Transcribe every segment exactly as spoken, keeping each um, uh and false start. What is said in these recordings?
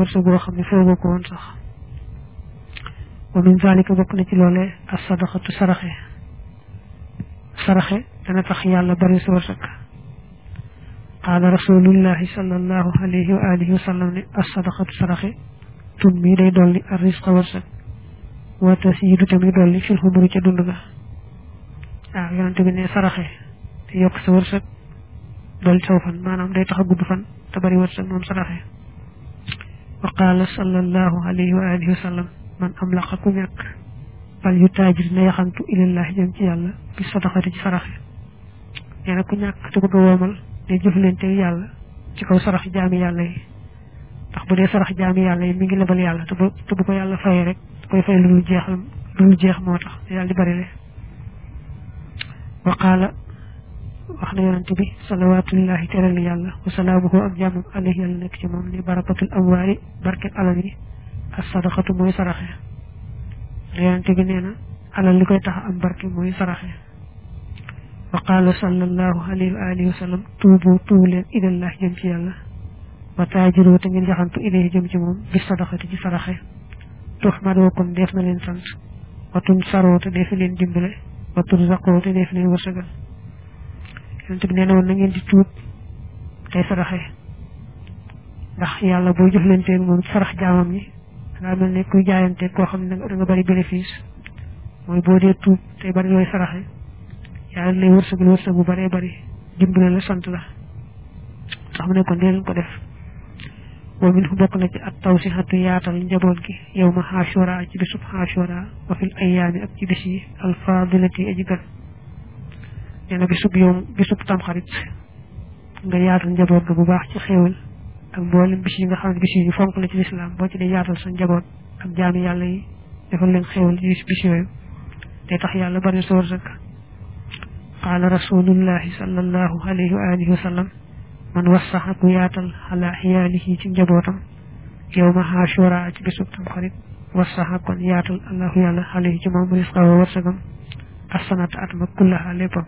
wërsëg boo xam ne foogoo ko woon sax wa min zalika bokk na ci loolee as sadaqatu saraxe saraxe dana tax yàlla bari sa wërsëg qaala rasulullahi sallallahu alayhi wa alihi wa sallam ne as sadaqatu saraxe tun mi day dolli ar risqa wërsëg wa tasiidu tamit dolli fil xumuri ca dund ga waaw yonente bi ne saraxe te yokk sa wërsëg dolli saw fan maanaam day tax a gudd fan te bari wërsëg moom saraxe wa qaala sallallahu alayhi wa alihi wa sallam man am laqa ku ñàkk fal yu taajir na yaxantu ilallahi jëm ci yàlla bi sadaxati ci saraxe nee na ku ñàkk te bëgg a woomal day jëflante yàlla ci kaw sarax jaami yàlla yi ndax bu dee sarax jaami yàlla yi mi ngi lebal yàlla te bu te bu ko yàlla fayee rek koy fay lu dul jeexal lu dul jeex moo tax yàlla di bari le wa qaala wax na yonante bi salawatullahi teral yàlla wa salaamuhu ak jàmmam alayhi yàlla nekk ci moom ni barakatul amwaali barket alal yi as sadaqatu mooy saraxe yonante bi nee na alal li koy tax am barke mooy saraxe wa qaala sallallahu alayhi wa alihi wa sallam tuubu tuubu leen ilallahi jëm ci yàlla wa taajiru te ngeen jaxantu ilayhi jëm ci moom bi sadaqati ci saraxe tuhmadoo kon def na leen sant wa tun saroo te def leen dimbale wa turzaqoo te def leen wërsëgal yonent bi nee na woon na ngeen di tuub tey saraxe ndax yàlla boo jëflantee moom sarax jaamam ñi dangaa mel ne kuy jaayante koo xam ne da nga bari bénéfice mooy boo dee tuub tey bari looy saraxe yàlla lay wërsëgal wërsëg bu baree bari dimbale la sant la tax mu ne kon dee leen ko def wa min hu bokk na ci at tawsihatu yaatal njaboot gi yow ma xaashura ci bisub xaashura wa fil ayaami ak ci bis yi alfadilati aji gan nee na bisub yow bisub tamxarit nga yaatal njaboot ga bu baax ci xéewal ak mboolem bis yi nga xam ne bis yi fonk la ci lislaam boo ci dee yaatal sa njaboot ak jaami yàlla yi defal leen xéewal ci bis yooyu day tax yàlla bari sa wërsëg qaala rasulullahi sallallahu alayhi wa alihi wa sallam man wassaxa ku yaatal ala xiyaalihi ci njabootam yow ma xaashura ci bisub tamxarit wassaxa kon yaatal allahu yàlla alayhi ci moom risqa wa wërsëgam assanata at ma kullaha léppam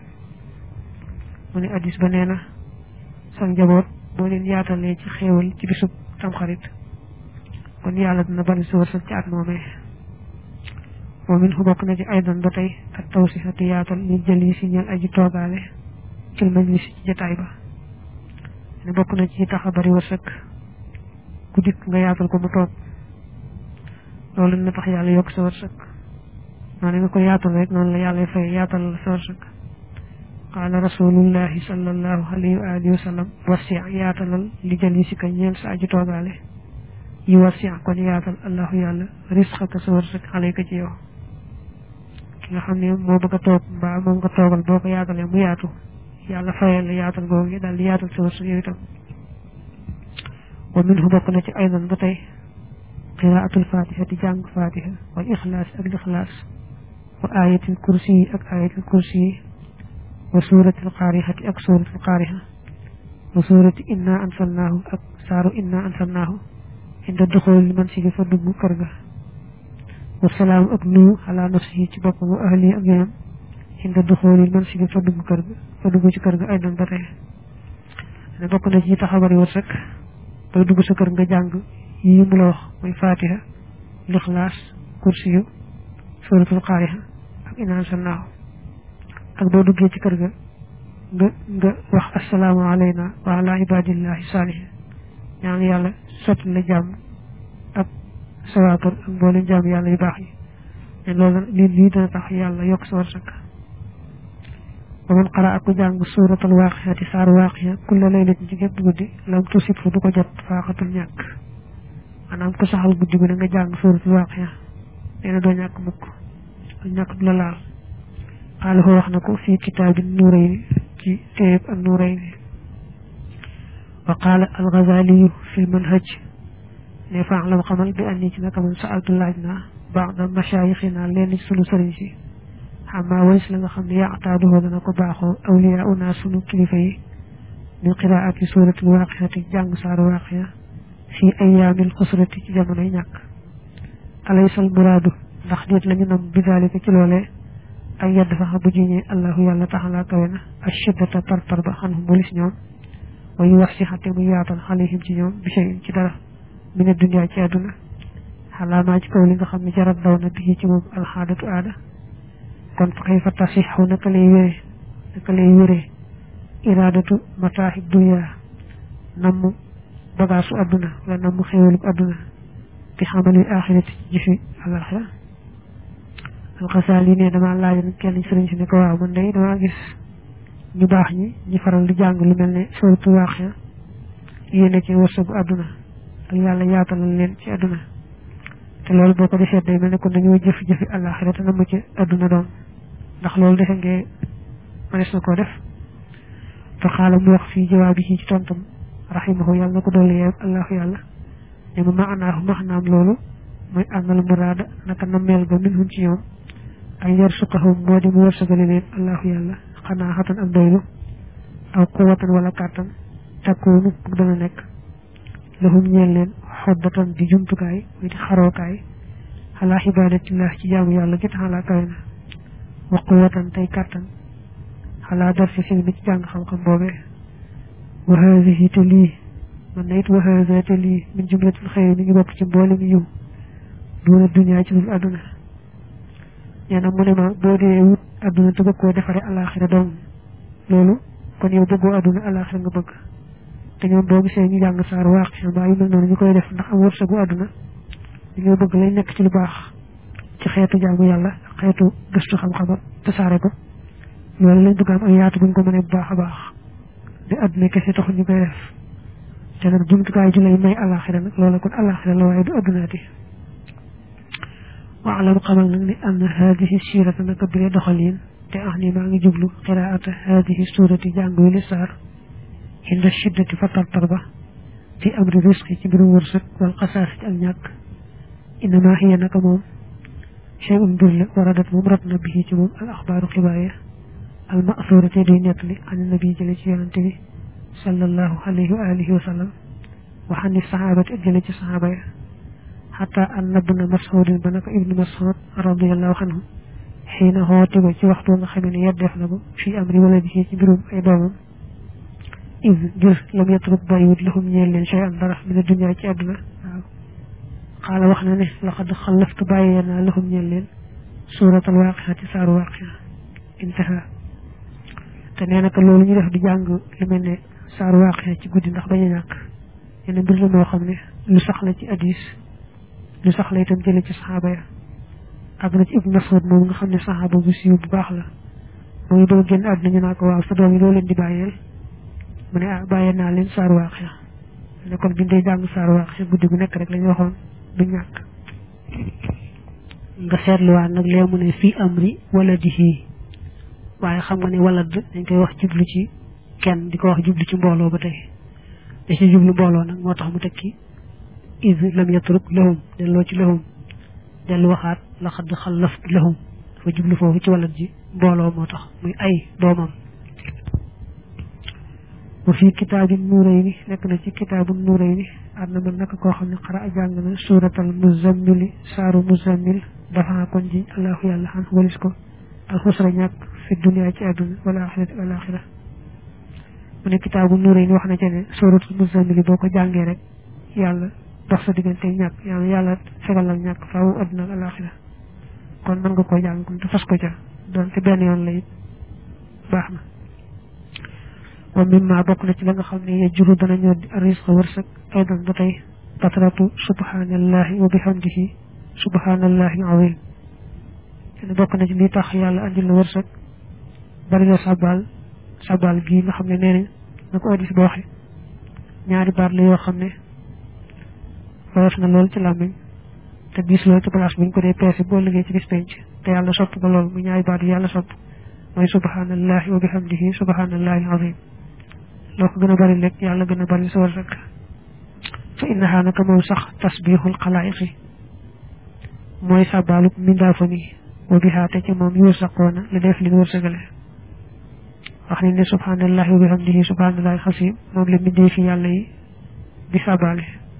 mu ne addis ba nee na sa njaboot boo leen yaatalee ci xéewal ci bisub tamxarit kon yàlla dina bari sa wërsëg ci at moomee wa min hu bokk na ci aydan ba tey ak tawsixatu yaatal ñu jël yi si ñeel aji toogaale cil majlis ci jataay ba ne bokk na ci tax a bari wërsëg ku dikk nga yaatal ko mu toog loolu na tax yàlla yokk sa wërsëg noonu nga ko yaatal rek noonu la yàlla fay yaatal la sa wërsëg qaala rasulullahi sallallahu alayhi wa alihi wa sallam wasi yaatalal li jël yi si ka ñeel sa aji toogaale yi wasi kon yaatal allahu yàlla risqaka sa wërsëg alayka ci yow ki nga xam ne moo bëgg a toog mbaa moom nga toogal boo ko yaatalee mu yaatu yàlla fayal la yaatal googu daal di yaatal sa wërsëg yow itam wa minhu bokk na ci aydan ba tey qiraatul fatihati jàng fatiha wal ixlaas ak lixlaas wa ayatil kursi yi ak ayatil kursi yi wa suratil qaarixati ak suratil qaarixa wa surati inna ansalnaahu ak saaru inna ansalnaahu inda duxool man si fa dugg kër ga wa salaamu ak nuyu ala nafsihi ci boppam wa ahli ak ñoom inda duxoolil man si fa dugg kër ga fa dugg ci kër ga ay doon ba tey ne bokk na ci taxabari wërsëg bay dugg sa kër nga jàng yi mu la wax muy fatiha lixlaas kursiyu suratul qaarixa ak inna ansalnaahu ak boo duggee ci kër ga nga nga wax assalaamu alayna wa ala ibadillahi saalihin ñaan yàlla sotti la jàmm ak sa waa kër ak mboolem jàmm yàlla yu baax yi ne loolu lii lii dana tax yàlla yokk sa wërsëg wa man qara ak ku jàng suuratul waaqiyati saar waaqiya kulla laylatin ci gépp guddi lam tusib fu du ko jot faaxatul ñàkk maanaam ku saxal guddi gu ne nga jàng suuratul waaqiya nee na doo ñàkk mukk ak ñàkk du la laal xaala ko wax na ko fii kitaabi nuurayni ci téeb ak nuurayni wa qaala al-Ghazaliyu fi manhaj ne faalam xamal bi anni ci naka man saaltu laaj naa ba'da mashaayixina leen ci sunu sëriñ si xamaa walis la nga xam ne yaataaduhoo dana ko baaxoo awliyaa una sunu kilifa yi min qiraati suuratil waaqiyati jàng saaru waaqiya fi ayaamil xusrati ci jamonoy ñàkk alaysal muraadu ndax déet lañu nam bi daalika ci loolee ay yadd faxa bu jiñee allahu yàlla taxalaa kawe na ashiddata tartar ba xanhum walis ñoom wa yu wax si xate mu yaatal xalihim ci ñoom bi shay'in ci dara min ad-dunya ci aduna xalaamaa ci kaw li nga xam ne jarat daw na bi ci moom alxaadatu aada kon fa kayfa tasixu naka lay wéree naka lay wéree iraadatu mataaxi dunya namm bagaasu adduna wala namm xéewalub adduna bi xamalil axirati ci jëfi alaxira alxasaali ne dama laajoon kenn sëriñ si ne ko waaw man day dama gis ñu baax ñi ñi faral di jàng lu mel ne suratu waaqiya yéene ci wërsëgu adduna ak yàlla yaatalal leen ci adduna te loolu boo ko defee day mel ne kon dañoo jëf-jëfi alaxira te namm ci adduna doom ndax loolu defe ngee mënees na koo def te xaala mu wax fii jawaab yi ci tontam rahimahu yàlla na ko dolli yeeg allahu yàlla ne ma maanaahu maxnaam loolu mooy ànnal muraada naka nammeel ba min hum ci ñoom ay yarsuqahum moo di mu wërsëgale leen allahu yàlla xanaa xatan am doylu aw quwatan wala kàttan takkoonu bu dana nekk lahum ñeel leen xoddatan di jumtukaay muy di xarookaay xalaa xibaadatillah ci jaamu yàlla gi taxalaa kawe na wa quwatan tey kàttan xalaa darsi xilmi ci jàng xam-xam boobee wa haadihi te lii man na it wa haada te lii min jumlatil xëyri mi ngi bokk ci mboolem yiw duuna dunya ci dul adduna nee na mu ne ma boo dee wut adduna te bëgg koo defare alaxira doom loolu kon yow bëggoo adduna alaxira nga bëgg te ñoom boo gisee ñu jàng saar waaqi mbaa yu mel noonu ñu koy def ndax am wërsëgu adduna dañoo bëgg lay nekk ci lu baax ci xeetu jaamu yàlla xeetu gëstu xam-xam tasaare ko loolu lañ bëgg am ay yaatu buñ ko mënee bu baax a baax di adduna kese taxul ñu koy def te nag jumtukaay ji lay may alaxira nag loolu kon alaxira la waaye du addunaati waalam xamal nag ni am na haadihi siirata naka bile doxalin te ax ni maa ngi jublu qiraata haadihi suurati jàng wi li saar inda shiddati fa tartar ba fi amri risqi ci mbirum wërsëg wal xasaasi ak ñàkk innama hiya naka moom shay'un mbir la waradat moom rat na bi ci moom al axbaaru xibaar ya al ma'thurati duy nettali an nabi jële ci yonante bi sallallahu alayhi wa alihi wa sallam wa xani saxaabati ak jële ci saxaaba ya xataa an nabna mas'udin ba naka ibnu mas'ud radiyallahu anhu xiina xoote ba ci waxtu nga xamee ne yeddeef na ko fii amri wala bi ci mbirum ay doomam iz ngir lam yatruk bàyyiwut lahum ñeel leen shay an dara mina dunya ci àdduna waaw xaala wax na ne laqad xallaftu bàyyee naa lahum ñeel leen suuratal waaqiyati saaru waaqiya intaha te nee naka loolu ñu def di jàng lu mel ne saaru waaqiya ci guddi ndax bañ a ñàkk yenn mbir la moo xam ne lu saxla ci hadiis lu saxla itam jële ci saxaaba ya ak na ci ibnu Mas'ud moom nga xam ne saxaaba bu siiw bu baax la mooy doo génn àdduna ñu naa ko waaw sa doom yi loo leen di bàyyeel mu ne ah bàyyee naa leen saaru waaqiya ne kon biñ dee jàng saaru waaqiya guddi gu nekk rek la ñu waxoon du ñàkk nga seetluwaat nag lee mu ne fii amri wala dihi waaye xam nga ne walad dañ koy wax jublu ci kenn di ko wax jublu ci mbooloo ba tey da ci jublu mbooloo nag moo tax mu tekki iz lam yatruk lahum delloo ci lahum dellu waxaat laqad xallaftu lahum dafa jublu foofu ci walad ji mbooloo moo tax muy ay doomam wa fii kitaabi nuurayni nekk na ci kitaabu nuurayni am na man naka koo xam ne xara a jàng na suuratal muzammili saaru muzammil dafa kon ji allahu yàlla xam walis ko alxusra ñàkk fi dunya ci àdduna wala axirati wala axira mu ne kitaabu nuurayni wax na ci ne suuratul muzammili boo ko jàngee rek yàlla dox sa diggante ñàkk yàlla yàlla fegalal ñàkk faaw àdduna ak alaxira kon mën nga koo jàng kon te fas ko ca doon te benn yoon la it baax na wa mimma bokk na ci la nga xam ne yajuru dana ñoo di risqa wërsëg aydan ba tey patratu subhanallahi wa bihamdihi subhanallahi azim te bokk na ci li tax yàlla andil la wërsëg bari la sabal sabal gi nga xam ne nee nañ na ko addis ba waxe ñaari baat la yoo xam ne woyof na lool ci làmmiñ te gis loolu ci place buñ ko dee peese boo liggéey ci bis penc te yàlla sopp ko lool mu ñaari baat yi yàlla sopp mooy subhanallahi wa bihamdihi subhanallahi azim loo ko gën a bari lekk yàlla gën a bari sa wërsëg fa innaha naka moom sax tasbihul xalaayiqi mooy sàbbaalu mindaafa ni wa bihaa te ci moom yursaqoona la def li wërsëgale wax ni ne subhanallahi wa bihamdihi subhanallahi xasim moom la mindee fi yàlla yi di sàbbaale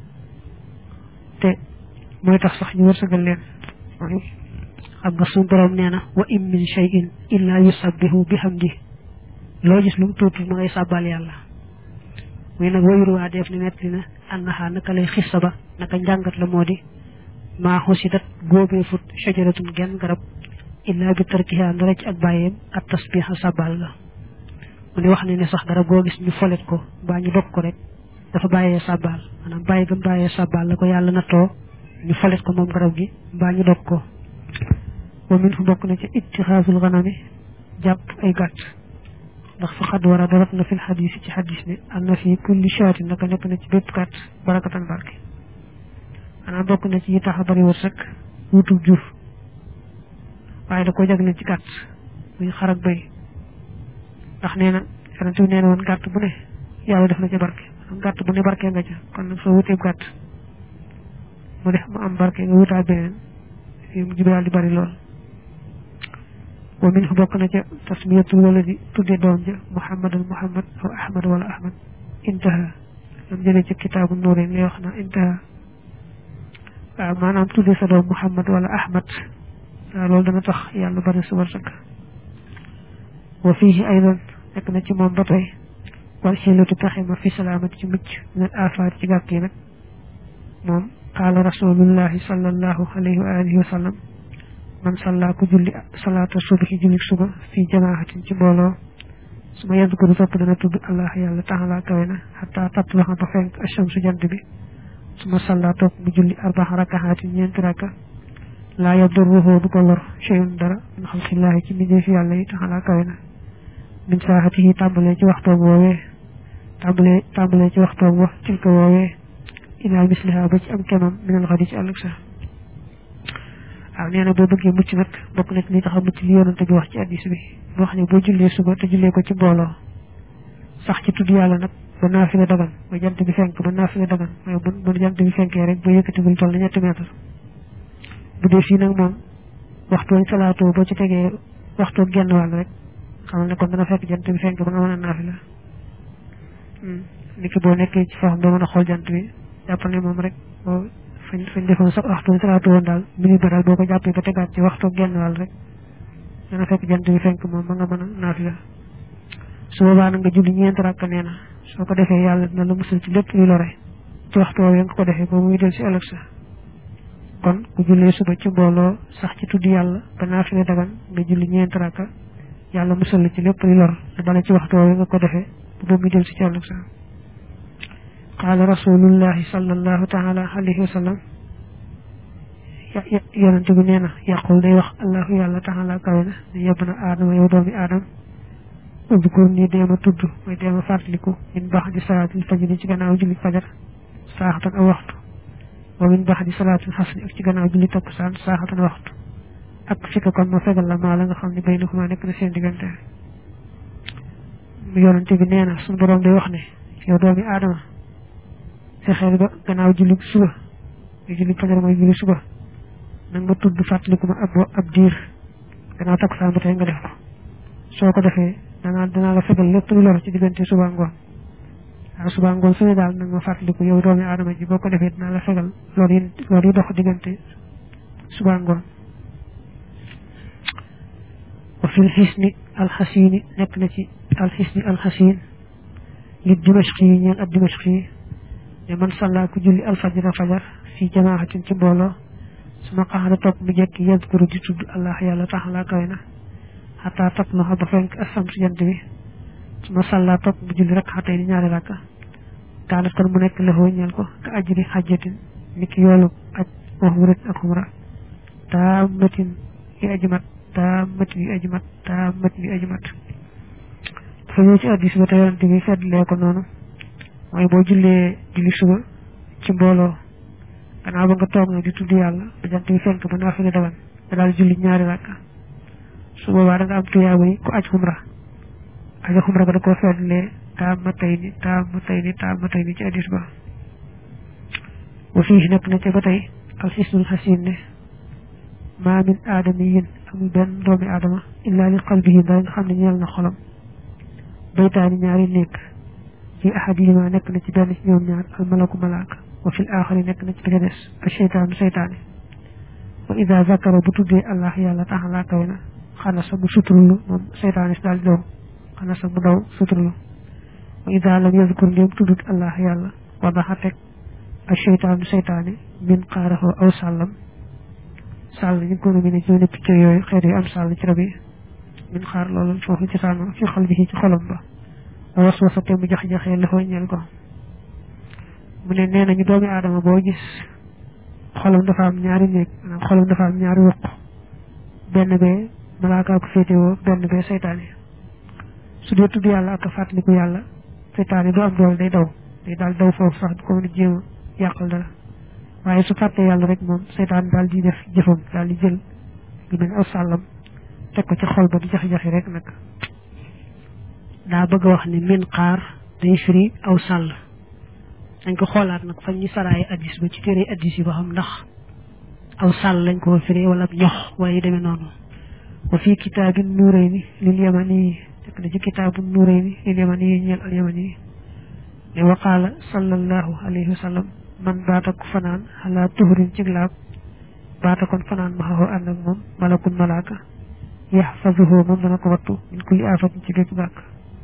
te mooy tax sax ñu wërsëgal leen xam nga suñu borom nee na wa in min shay'in illa yusabbihu bihamdi loo gis lu mu tuuti ma ngay sàbbal yàlla muy nag wayru waa def ni netti na annaha naka lay xissa ba naka njàngat la moo di maa xusidat góobee fut shajaratun genn garab illa bi tarkiha ndara ci ak bàyyeem ak tasbiha sabal la mu ni wax ne ne sax garab goo gis ñu folet ko mbaa ñu dog ko rek dafa bàyyee sabal maanaam bàyyi gëm bàyyee sabal la ko yàlla nattoo ñu folet ko moom garab gi mbaa ñu dog ko wa min fu bokk na ci ittixaasul ganami jàpp ay gàtt ndax fa xad war a darat na fil xadis ci xadis ne am na fi kulli shaatin naka nekk na ci bépp gàtt barakatan barke maanaam bokk na ci yi tax a bari wërsëg wutub jur waaye da ko jagle ci gàtt muy xar ak bëy ndax nee na yonent bi nee na woon gàtt bu ne yàlla def na ca barke maanaam gàtt bu ne barke nga ca kon nag soo wuteeb gàtt mu def mu am barke nga wutaat beneen yu mu jibraal di bari lool wa min fu bokk na ca tasmiyatul waladi tudde doom ja muhammadan muhammad aw ahmad wala ahmad intaha lam jëlee ci kitaabu nuureen lay wax na intaha waaw maanaam tudde sa doom muhammad wala ahmad waaw loolu dana tax yàlla bari su wërsëg wa fiihi aydan nekk na ci moom ba tey wal xilatu pexe ma fi salaamati ci mucc min al afaat ci gàkk yi nag moom qaala rasulullahi sallallahu alayhi wa alihi wa sallam man salla ku julli salaata subhi julli suba fi jamaahatin ci mbooloo su ma yadkuru topp dana tudd allah yàlla taala kawe na xataa tatlaxa ba fenk ashamsu jant bi su ma salla topp mu julli arbaxa rakahaatin ñeenti raka laa yadurruhu du ko lor shay'un dara min xalqillaahi ci mbindeefi yàlla yi taala kawe na min saahatihi tàmbalee ci waxtoom woowee tàmbalee tàmbalee ci waxtoom wax tilka woowee ilaa misliha ba ci am kemam minal xadi ci ëllëg sa waaw nee na boo bëggee mucc nag bokk na ci li tax a mucc li yonante bi wax ci hadiis bi mu wax ne boo jullee suba te jullee ko ci mbooloo sax ci tudd yàlla nag ba naafila dagan ba jant bi fenk ba naafila dagan mooy bu jant bi fenkee rek ba yëkkati bul toll na ñetti mètre bu dee fii nag moom waxtooñ salaatoo boo ci tegee waxtoo genn wàll rek xamal ne kon dana fekk jant bi fenk ba nga mën a naafila niki boo nekkee ci foo doo mën a xool jant bi jàppal ne moom rek boo fañ fañ defoon sax waxtu salaatu woon daal minute ba daal boo ko jàppee ba tegaat ci waxtu genn wàll rek dana fekk jant bi fenk moom ba nga mën a naafila su boobaa nag nga julli ñeent rakk nee na soo ko defee yàlla dina la musal ci lépp luy lore ci waxtu woowu nga ko defee ba muy del si ëllëg sa kon ku jullee suba ci mbooloo sax ci tudd yàlla ba naafila dagan nga julli ñeent rakk yàlla musal la ci lépp luy lor la dala ci waxtu woowu nga ko defee ba muy del si ci ëllëg sa qaala rasulullahi sallallahu taala alayhi wa sallam yonente bi nee na yàqul day wax allahu yàlla taala kawe na ne yebb na aadama yow doomi aadama udkur nii deema tudd mooy deema fàttaliku min baax di salaatil fajri ci gannaaw julli fajar saaxatan aw waxtu wa min baax di salaatil xasri ak ci gannaaw julli takkusaan saaxatan waxtu ak fika kon ma fegal la maa la nga xam ne bay na ko maa nekk na seen diggante yonente bi nee na suñu borom day wax ne yow doomi aadama fexeel ba gannaaw julli suba nga julli fajar mooy julli suba nag nga tudd fàttaliku ma ab ab diir gannaaw takkusaan ba tey nga def ko soo ko defee danaa danaa la fegal lépp lu lor ci diggante suba ngoon waaw suba ngoon su ne daal nag ma fàttaliku yow doomi aadama ji boo ko defee dinaa la fegal lor yi lor yi dox diggante suba ngoon wa fil xisni alxasini nekk na ci alxisni alxasin li dimashqi yi ñeel ab dimashqi yi ne man salla ku julli alfajra fajar fii jamaahatin ci mbooloo suma qaxada topp mu jekki yadkuru di tudd allah yàlla taxala kawe na xataa tatluxa ba fenk asam si jant bi suma salla topp mu julli rek xatay di ñaari rakka kaanat kon mu nekk lëxoo ñeel ko ka ajri xajjatin ni ki yoolu aj wax wuret ak xumra taa matin yi ajimat taa matin yi ajimat taa matin yi ajimat dafa ñëw ci addis ba te yonante bi feddlee ko noonu mooy boo jullee julli suba ci mbooloo gannaaw ba nga toog na di tudd yàlla ba jant bi fenk ba naafila dagan nga daal julli ñaari rakka su boobaa da nga am tuyaaba yi ku aj xumra aj xumra ba da koo feddlee taa ma tey ni taa ma tey ni taa ma tey ni ci addis ba wa fii nekk na ca ba tey alxisnul xasin ne maa min aadamiyin amul benn doomi aadama illaa li qalbihi dara nga xam ne ñeel na xolam baytaani ñaari nekk fi ahadihima nekk na ci benn ci ñoom ñaar al malaku malaaka wa fil aaxari nekk na ci bi ca des a seytaanu seytaane wa ida zakara bu tuddee allah yàlla taxalaa kawe na xana sa mu suturlu moom seytaane si daal di daw xana sa mu daw suturlu wa idha lam yadhkur lim tudut allah yalla wa dahatek ash-shaytan shaytani min qarahu aw sallam sal ñu ko ñu ci ne picc yoy xéer yu am sal ci rabi min xaar loolu fofu ci sanu ci xol bi ci xolam ba waswasa te mu jax jaxé la hoy ñel ko mu ne neena ñu doomi adama bo gis xolam dafa am ñaari neek xolam dafa am ñaari wokk benn be malaka ko fété wo benn be shaytané su dee tudd yàlla ak fàttaliku yàlla seytaane du am doole day daw day daal daw foofu sax ko mën a jéem a yàqal dara waaye su fàttee yàlla rek moom seytaane daal di def jëfam daal di jël lu mel aw sàllam teg ko ci xol ba di jax-jaxi rek nag daa bëgg a wax ne min xaar day firi aw sàll dañ ko xoolaat nag fañ ñu saraayi addis ba ci téere addis yi ba xam ndax aw sàll lañ ko firi wala ñox waaye demee noonu wa fii kitaabin nuurayni lil yamani tek na ci kitaabu nuurayni lil yamani ñeel al yamani ne waqaala sallallahu alayhi wa sallam man baata ko fanaan ala tuhrin ci laab baata kon fanaan maxaxoo ànd ak moom malakun malaaka yaxfazuhu moom dana ko wattu min kulli aafatin ci bépp gàkk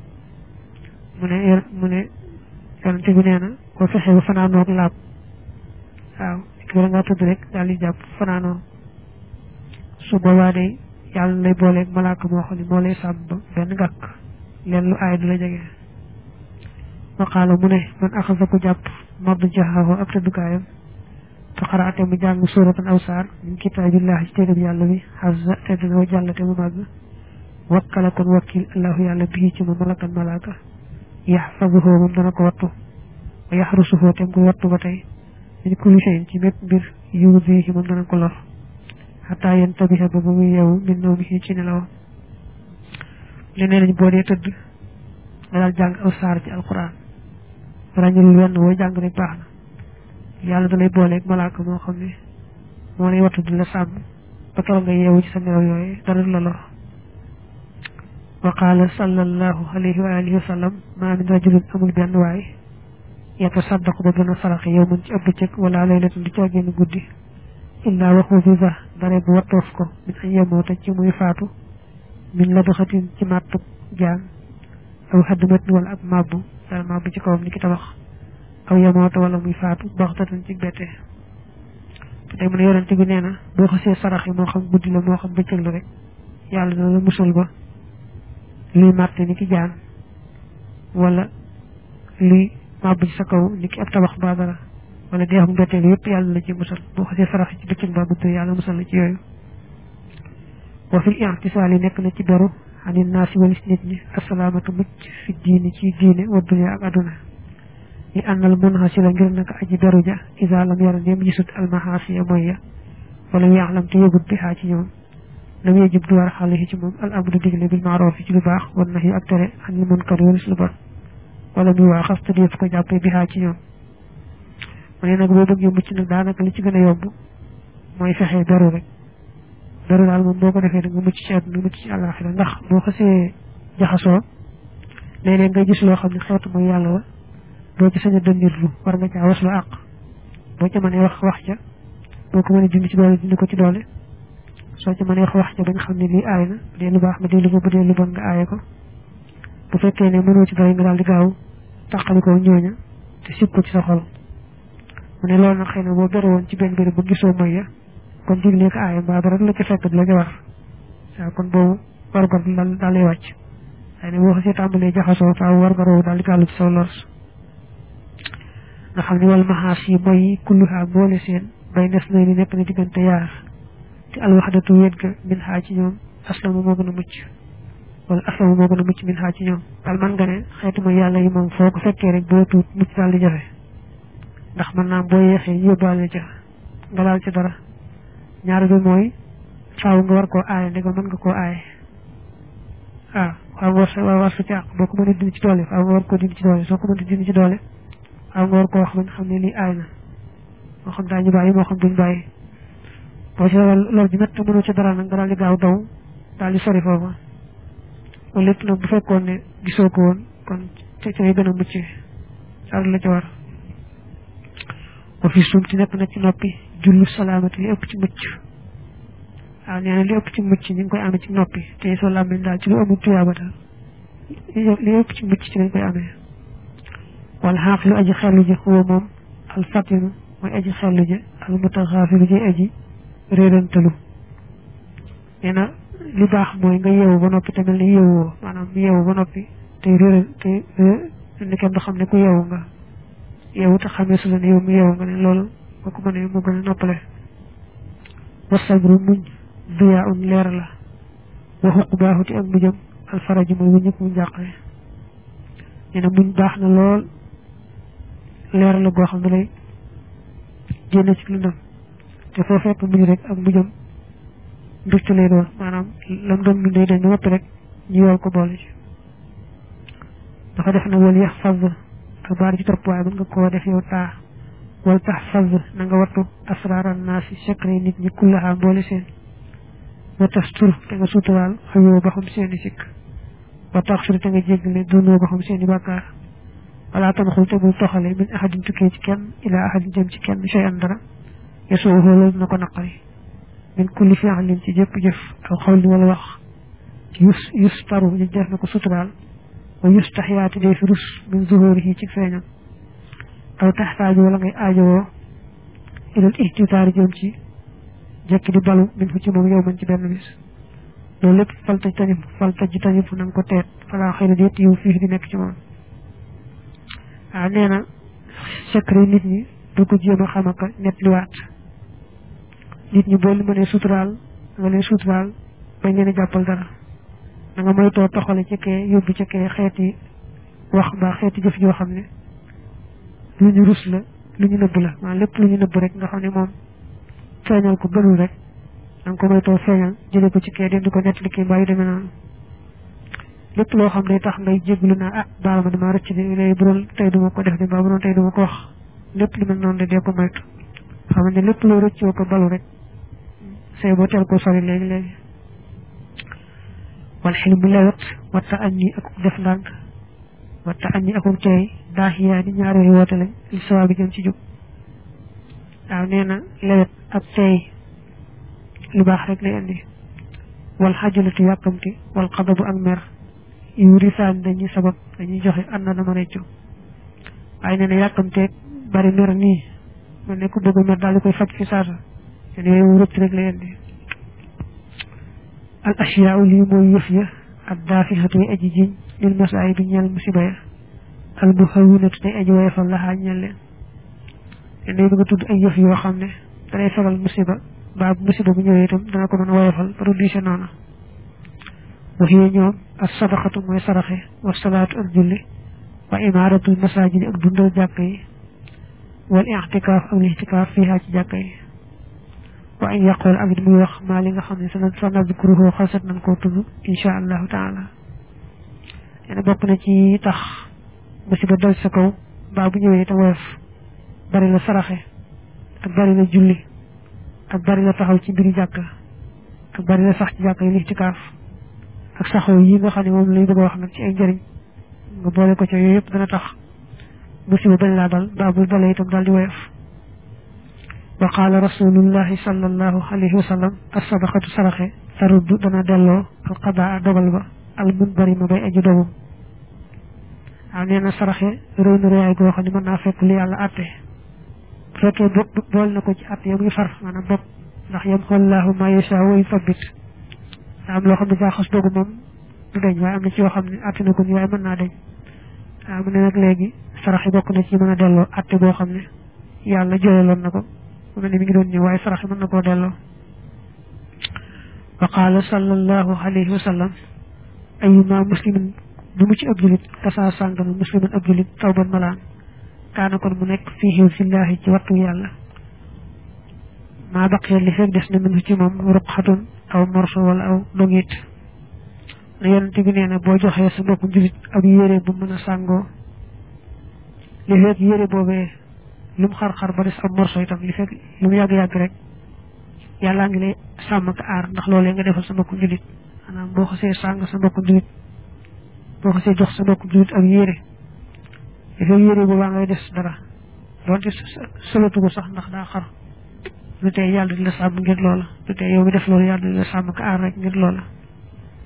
mu ne mu ne yonente bi nee na ko fexe ba fanaanoog laab waaw ki war ngaa tudd rek daal di jàpp fanaanoo su boobaa day yàlla lay booleeg malaaka moo xam ne moo lay sàmm ba benn gàkk leen lu aay du la jege waqaala mu ne man axasa ko jàpp modd jaxaxoo ab tëddukaayam te xaraate mu jàng suratan aw saar min kitaabillahi ci téereb yàlla bi xasa te dina jàllate mu màgg wakkala kon wakkil allahu yàlla bii ci ma malakan malaaka yaxfazuhu moom dana ko wattu wa yaxrusuhu te mu ko wattu ba tey min kulli shay'in ci mépp mbir yuudihi moom dana ko lor xataa yéen tabixa ba ba muy yeewu min naw mi ci nelawam le nee nañ boo dee tëdd nga daal jàng aw saar ci alquran ràññul wenn woo jàng rek baax na yàlla da lay booleeg malaaka moo xam ne moo lay wattu di la sàmm ba keroog nga yeewu ci sa nelaw yooyu dara du la lor wa qaala sallallahu alayhi wa alihi wa sallam maa min rajulin amul benn waay yatasaddaqu ba gën a saraxe yow mën ci ëpp bëccëg wala laylatin di ci génn guddi illa waxu fi sax dare bu wattoof ko min ay yemoota ci muy faatu min la doxatin ci màttu jaan aw xaddamatin wala ab mabbu dal mabbu ci kawam ni ki tabax aw yemoota wala muy faatu baxtatan ci bette te tey mu ne yonente bi nee na boo xasee sarax yi moo xam guddi la moo xam bëccëg la rek yàlla dana la musal ba luy màtte ni ki jaan wala luy mabbu ci sa kaw ni ki ab tabax ba dara wala dee xam betteel yëpp yàlla la ci musal boo xasee sarax ci bëccëg ba guddi yàlla musal la ci yooyu wa fil i'tisaali nekk na ci beru ani naasi walis nit ñi asalaamatu mucc fi diini ci diine wa dunya ak aduna li annal munhasila ngir naka aji beru ja isa lam yara ndéem gisut almahasiya mooy ya wala yaalam te yëgut bi xaa ci ñoom lam yajib du war xale ci moom al amru digle bil maaroof ci lu baax wan nahi ak tere anil munkar walis lu bon wala muy waa xas te def ko jàppee bi xaa ci ñoom mu ne nag boo bëggee mucc nag daanaka li ci gën a yomb mooy fexe beru rek beru daal moom boo ko defee nag nga mucc ci àdduna mucc ci àllaaxira ndax boo xasee jaxasoo léeg-léeg ngay gis loo xam ne xeetu mooy yàlla la doo ci sañ a dëndirlu war nga caa was lu àq boo ca mënee wax wax ca boo ko mënee dindi ci doole dindi ko ci doole soo ca mënee wax wax ca ba nga xam ne lii aay na bu dee lu baax nga déglu ko bu dee lu bon nga aaye ko bu fekkee ne mënoo ci dara nga daal di gaaw tàqali ko ñooña te sib ko ci sa xol mu ne loolu nag xëy na boo bere woon ci benn béréb bu gisoo mooy ya kon digle ko aaya mbaa dara la ca fekk du la ca war waaw kon boobu war gar daal daal lay wàcc waaye ne boo xasee tàmbalee jaxasoo faaw war garoo daal di gàllu ci saw lors nga xam ne wal maxaas yi mooy kulluhaa boole seen bay nes na ni nekk na diggante yaar te alwaxdatu wéet ga min xaa ci ñoom aslamu moo gën a mucc wala aslamu moo gën a mucc min xaa ci ñoom daal man nga ne xeetu mooy yàlla yi moom foo ko fekkee rek boo tuut mucc daal di jafe ndax man naam boo yeexee yóbbaale ca nga laal ca dara ñaar bi mooy faaw nga war koo aaye ndegam mën nga koo aaye waaw faaw nga war sa war sa ci àq boo ko mënee dindi ci doole faaw nga war koo dindi ci doole soo ko mënee dindi ci doole faaw nga war koo wax ba nga xam ne lii aay na moo xam daañu bàyyi moo xam duñ bàyyi boo ci loolu ji métti mënoo ci dara nag nga daal di gaaw daw daal di sori foofa loolu lépp nag bu fekkoon ne gisoo ko woon kon ci ci gën a mucc daal la ci war ba fi suum ci nekk na ci noppi jullu salaamati li ëpp ci mucc waaw nee na li ëpp ci mucc ñu ngi koy amee ci noppi te soo làmmiñ daal ci lu amul tuyaaba daal li ëpp ci mucc ci lañ koy amee wal xaaqilu aji xellu ji huwa moom al fatinu mooy aji xellu ji al mutaxaafilu ji aji réerantalu nee na li baax mooy nga yeewu ba noppi te mel ni yeewoo maanaam yeewu ba noppi te réeral te ni kenn du xam ne ku yeewu nga yeewu te xamee su la ne yow mi yeewu nga ne loolu boo ko mënee mu gën a noppale wasabru muñ duyaa un leer la waxuq baaxuti ak mujjam alfaraji mooy wuñu mu njàqare nee na muñ baax na lool leer la goo xam ne lay génne ci lëndëm te foo fekk muñ rek ak mujjam mbégte lay doon maanaam lam doon muñ day dañ noppi rek ñu yool ko boole ci dafa def na wal yax faz ak baar ci topp waaye mën nga koo def yow taa wal tax faz na nga wattu asraaran naasi secret nit ñi kullaha mboole seen wa tastur te nga suturaal xëyoo ba xam seeni sikk wa taxsur te nga jéggale dunoo ba xam seeni bàkkaar wala tanxul te bul toxale min ahadin tukkee ci kenn ila ahadin jëm ci kenn shay an dara yasoo xoolal na ko naqari min kulli fi'lin ci jëpp jëf aw xawli wala wax yus yus taru ñu def na ko suturaal wa yus taxiyaati day fi rus min zuhurihi ci feeñam aw taxtaaju wala ngay aajowoo ilal ihtitaari jëm ci jekki di balu min fu ci moom yow man ci benn bis loolu lépp faltaj tanib faltaj tanib fu nanga ko teet falaa xëy na déet yow fii di nekk ci moom waaw nee na secret nit ñi du ko jéem a xamaka net liwaat nit ñi boo li mënee suturaal nga leen suturaal bañ leen a jàppal dara da nga moytoo toxale ci kee yóbbu ci kee xeeti wax mbaa xeeti jëf joo xam ne lu ñu rus la lu ñu nëbb la maanaam lépp lu ñu nëbb rek nga xam ne moom feeñal ko gënul rek da nga ko moytoo feeñal jële ko ci kee dem di ko nettali kii mbaa yu demee noonu lépp loo xam ne tax ngay jéglu naa ah baal ma dama rëcc de léegi bu doon tey duma ko def de mbaa bu doon tey duma ko wax lépp lu mel noonu de dee ko moytu xam ne lépp loo rëccoo ko balu rek say boo teel ko sori léegi léegi wal xilmu lewet watta aññi ak def ndànk watta aññi akum tey daaxiyaa di ñaar yooyu woote lañ li sawa bi jëm ci jub waaw nee na lewet ak tey lu baax rek lay indi wal xajalatu yàkkamti wal xadabu ak mer yu risaan dañuy sabab dañuy joxe ànd na dama reccu waaye nee na yàkkamteeg bari mer nii man ne ku bëgg mer daal di koy faj fi saasa te yooyu rëcc rek lay indi al ashyaaw lii mooy yëf ya ak daafixatu yi aji jiñ lil masaay bi ñeel musiba ya al muhawwinatu tey aji woyofal laxaa ñeel leen te day bëgg a tudd ay yëf yoo xam ne danay fegal musiba baa musiba bu ñëwee itam dana ko mën a woyofal ba du diise noona waxiye ñoom as sadaqatu mooy saraxe wa salaatu ak julli wa imaaratul masaajidi ak dundal jàkka yi wal i'tikaaf ak lixtikaaf fiihaa ci jàkka yi wa an yaqul ak it muy wax maa li nga xam ne sana sa nadkuruhu xalsat nañ koo tudd insha allahu taala ene bokk na ci tax musiba dal sa kaw mbaa bu ñëwee te woyof bari la saraxe ak bari la julli ak bari la taxaw ci mbiri jàkka ak bari la sax ci jàkka yi lixtikaaf ak saxoo yi nga xam ne moom lay bëgg a wax nag ci ay njëriñ nga boole ko ci yooyu yëpp dana tax musiba bañ laa dal mbaa bu dalee itam daal di woyof wa qaala rasulullahi sallallahu alayhi wa sallam as-sadaqatu saraxe taruddu dana delloo alqadaa dogal ba al munbari ma bay aji dogu waaw nee na saraxe réew na réyaay goo xam ne mën naa fekk li yàlla àtte bu fekkee bopp bool na ko ci àtte ya muy far maanaam bopp ndax yamxullaahu maa yashaa wa yusabbit daa am loo xam ne saa xas dogu moom du deñ waaye am na ci yoo xam ne àtte na ko ni waaye mën naa deñ waaw mu ne nag léegi saraxe bokk na ci mën a delloo àtte boo xam ne yàlla jooyaloon na ko mu mel ne mi ngi doon ñëw waaye saraxe mën na koo delloo wa qaala sallallahu alayhi wa sallam ayuma muslimin bu mu ci ab julit kasaa sàngal muslimin ab julit tawban malaan kaana kon mu nekk fii fillahi ci wattu yàlla maa baqiya li fekk des na min ci moom ruqxatun aw morso wala aw dogit na yonent bi nee na boo joxee sa mbokku julit ab yére bu mën a sàngoo li fekk yére boobee lu mu xar-xar ba des ab morso itam li fekk lu mu yàgg-yàgg rek yàllaa ngi lay sàmm ka aar ndax loolee nga defal sa mbokku julit maanaam boo xasee sàng sa mbokku julit boo xasee jox sa mbokku julit ak yére li fekk yére boobaa ngay des dara doonte solatu ko sax ndax daa xar lu tey yàlla di la sàmm ngir loola lu tey yow mi def loolu yàlla di la sàmm ka aar rek ngir loola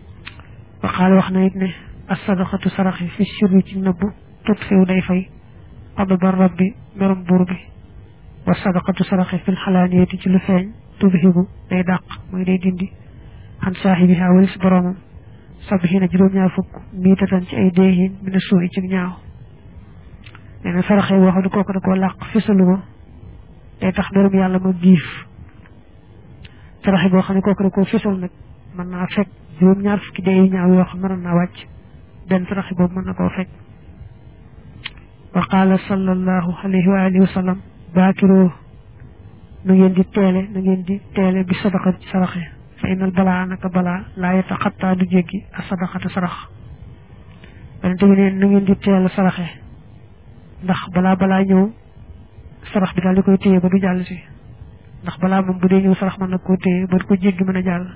waxaal wax na it ne as sadaqatu saraxi fi sirri ci nëbbu tut fiw day fay qadba rabbi merum buur bi wa sadaqatu saraxe fil xalaaniyati ci lu feeñ tubhibu day dàq mooy day dindi an saahibiha walis boromam sabhina juróom-ñaar fukk miitatan ci ay deehin mina suuy ci ñaaw nee na saraxe boo xam ne kooku da koo làq fisalu ko day tax merum yàlla ma giif saraxe boo xam ne kooku da koo fisal nag mën naa fekk juróom-ñaar fukki dee yu ñaaw yoo xam mënoon naa wàcc benn saraxe boobu mën na koo fekk wa qaala sallallahu alayhi wa alihi wa sallam baakiroo na ngeen di teele na ngeen di teele bi sadaqa ci saraxe fa inal balaa naka balaa laa yataxattaa du jéggi a sadaqata sarax wante bi neen na ngeen di teele saraxe ndax balaa balaa ñëw sarax bi daal di koy téye ba du jàll si ndax balaa moom bu dee ñëw sarax mën na koo téye ba du ko jéggi mën a jàll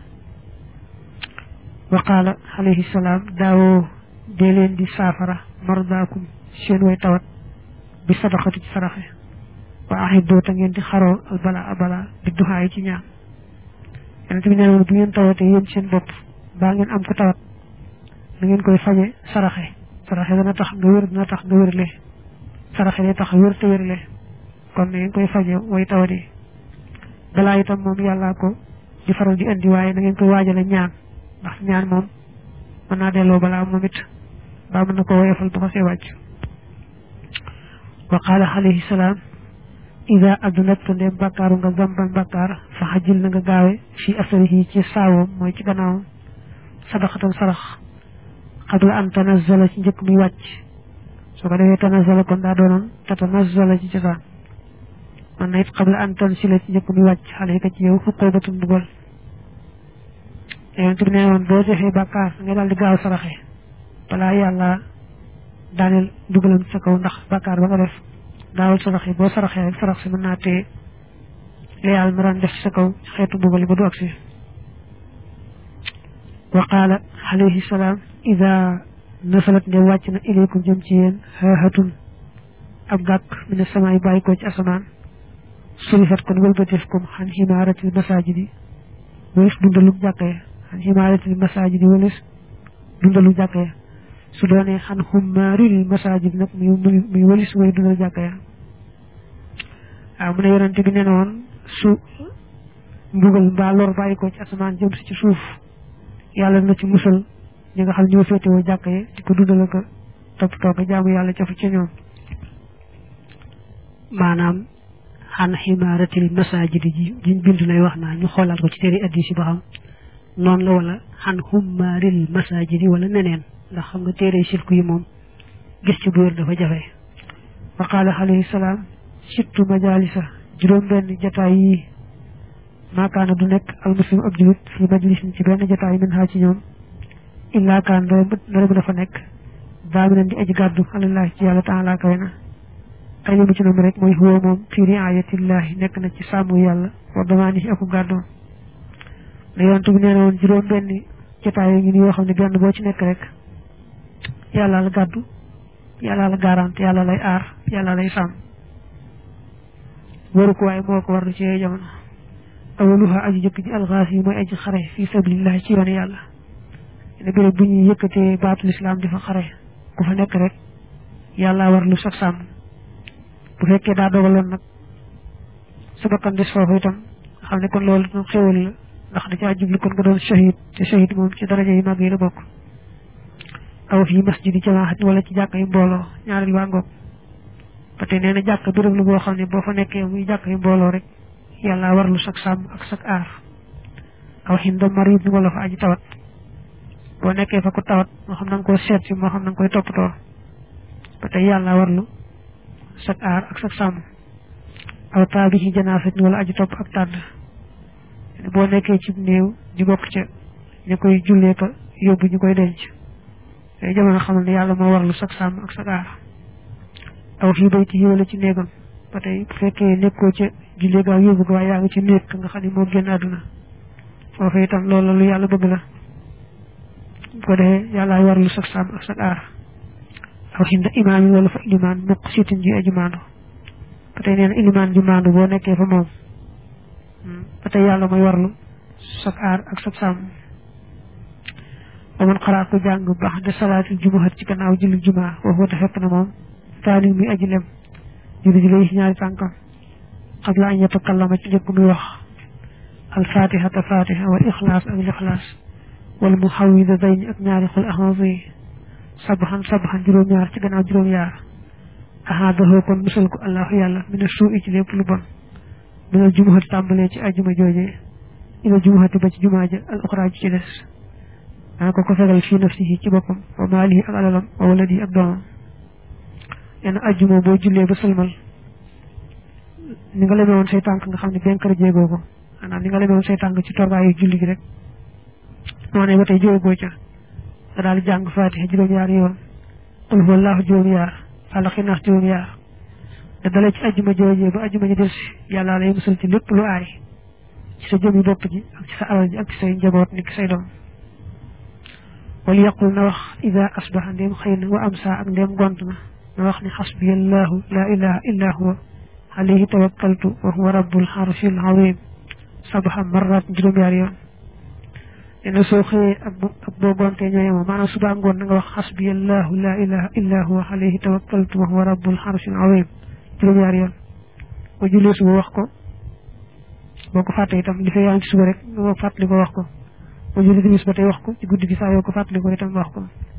wa qaala alayhi salaam daawoo dee leen di saafara mardaakum seen way tawat bi sadaqati ci saraxe wa ahiboo ta ngeen di xaroo al bala a bala bi duxaay ci ñaan yonent bi nee woon bu ngeen tawatee yéen seen bopp baa ngeen am ko tawat na ngeen koy faje saraxe saraxe dana tax nga wér dana tax nga wérle saraxe day tax wér te wérle kon na ngeen koy faje way tawat yi balaa itam moom yàllaa ko di faral di indi waaye na ngeen koy waajale ñaan ndax ñaan moom mën naa delloo balaa moom it baa mën na ko woyofal bu ko see wàcc wa qaala alayhi salaam ida adnabta ndem bàkkaaru nga zamban bàkkaar fa xajil na nga gaawe fii asarihi ci saawoom mooy ci gannaawam sadaqatan sarax qabla an tanazala ci njëkk muy wàcc soo ko defee tanazala kon daa doonoon te tanazala ci cosaan man na it qabla an tansila ci njëkk muy wàcc xale ka ci yow xuqoobatun mbugal yonent bi nee woon boo defee bàkkaar nga daal di gaaw saraxe balaa yàlla daaneel dugalam sa kaw ndax bàkkaar ba nga def gaawal saraxe boo saraxee rek sarax si mën naa téye li yàlla naraan def sa kaw xeetu mbugal ba du agsi wa qaala alayhi salaam ida nasalat ne wàcc na ilaykum jëm ci yéen xaaxatun ab gàkk mina samaay bàyyi ko ci asamaan surifat kon wëlbateef kom xan ximaaratil masaajidi walis dundalu jàkka ya xan ximaaratil masaajidi walis dundalu jàkka ya su doonee xan xumaaril masaajid nag muy muy walis way dundal jàkka ya waaw mu ne yonente bi nee na woon su mbugal mbaa lor bàyyi ko ci asamaan jëm si ci suuf yàlla na ci musal ñi nga xam ñoo féetewoo jàkka yi di ko dundal ko toppatoo ko jaamu yàlla ca fa ca ñoom maanaam xan ximaaratil masaajid ji jiñ bind lay wax naa ñu xoolaat ko ci téere addis yi ba xam noonu la wala xan xumaaril masaajid yi wala neneen ndax xam nga téere silku yi moom gis ci bu wér dafa jafe wa qaala alayhi salaam sittu majalisa juróom benn jataay yi maakaana du nekk almuslim ab julit fi majlisin ci benn jataay min xaa ci ñoom illaa kaan dara bu dafa nekk daaminan di aji gàddu alallahi ci yàlla taala kawe na ay limu ci noom rek mooy huwa moom fi riayatillahi nekk na ci sàmm yàlla wa damaani ci aku gàddoom la yonent bi nee na woon juróom benn jataay yi ngi yoo xam ne benn boo ci nekk rek yàlla la gàddu yàlla la garante yàlla lay aar yàlla lay sàmm waru ko waaye moo ko war ci yooyu jamono awaluha aji jëkk ji alxaas yi mooy aji xare fi sabilillahi ci yoon yàlla ne béréb bu ñuy yëkkatee baatul islam di fa xare ku fa nekk rek yàlla war lu sax sàmm bu fekkee daa dogaloon nag sa bakkan des foofu itam nga xam ne kon loolu tam xéwal la ndax da caa jublu kon nga doon shahid te shahid moom ci daraja yi màgg yi la bokk aw fii masjidi jamaaxat wala ci jàkka yi mbooloo ñaareel waa ngoog ba tey nee na jàkk béréb la boo xam ne boo fa nekkee muy jàkk yi mbooloo rek yàlla war lu sax sàmm ak sax aar aw xinda marid wala fa aji tawat boo nekkee fa ko tawat moo xam na nga koo seet si moo xam na nga koy toppatoo ba tey yàlla war lu sax aar ak sax sàmm aw taabi ci janaasatin wala aji topp ak tàdd boo nekkee ci néew di bokk ca ñu koy jullee ko yóbbu ñu koy denc day jamono xamal ne yàlla moo war lu sax sàmm ak sax aar aw fii bayti wala ci néegam ba tey bu fekkee nekkoo ca jullee gaaw yóbbu ko waaye yaa ngi ci néeg nga xam ne moo génn àdduna foofu itam loolu lu yàlla bëgg la bu ko defee yàlla war lu sax sàmm ak sax aar aw xinda imaam yi wala fa ilimaan mukk sitin ji aji maandu ba tey nee na ilimaan ji maandu boo nekkee fa moom ba tey yàlla mooy warlu sax aar ak sax sàmm wa man xaraa ko jàng baax de salaatul jumaat ci gannaaw julli jumaa waxu te fekk na moom taali muy aji lem julli ji lay ci ñaari tànkam qabla an yatakallama ci njëkk muy wax al fatihata fatiha wal ixlaas ak lixlaas wal muhawwidatayn ak ñaari xul axasu yi sabaxan sabaxan juróom-ñaar ci gannaaw juróom-ñaar ahadahu kon musal ko allahu yàlla mina suu'i ci lépp lu bon minal jumuhati tàmbalee ci ajjuma joojee ila jumuhati ba ci jumaa ja al uxra ci des dana ko ko fegal fii nafsihi ci boppam wa maalihi ak alalam wa waladihi ak doomam nee na ajjuma boo jullee ba sëlmal ni nga lemee woon say tànk nga xam ne benkar jéegoo ko maanaam ni nga lemee woon say tànk ci toogaayu julli gi rek noonee ba tey jóogoo ca nga daal di jàng fatiha juróom-ñaari yoon qul huwallahu juróom-ñaar falaqi naas juróom-ñaar te dalee ci ajjuma joojee ba ajjuma ji delsi yàlla lay musal ci lépp lu aay ci sa jëmi bopp ji ak ci sa alal ji ak ci say njaboot ni ki say doom wala yaqul na wax ida asbaha ndéem xëy na wa amsa ak ndéem gont na na wax ni xasbiyallahu la ilaha illa huwa alayhi tawakkaltu wa huwa rabbul arshil azim sabaxa marrat juróom-ñaari yoon nee na soo xëyee ak ak boo gontee ñooy moom maanaam suba ngoon na nga wax xasbiyallahu la ilaha illa huwa alayhi tawakkaltu wa huwa rabbul arshil azim juróom-ñaari yoon boo jullee suba wax ko boo ko fàtte itam li fay yaa ngi ci suba rek nga fàttali ko wax ko boo jullee timis ba tey wax ko ci guddi gi saa yoo ko fàttali ko itam wax ko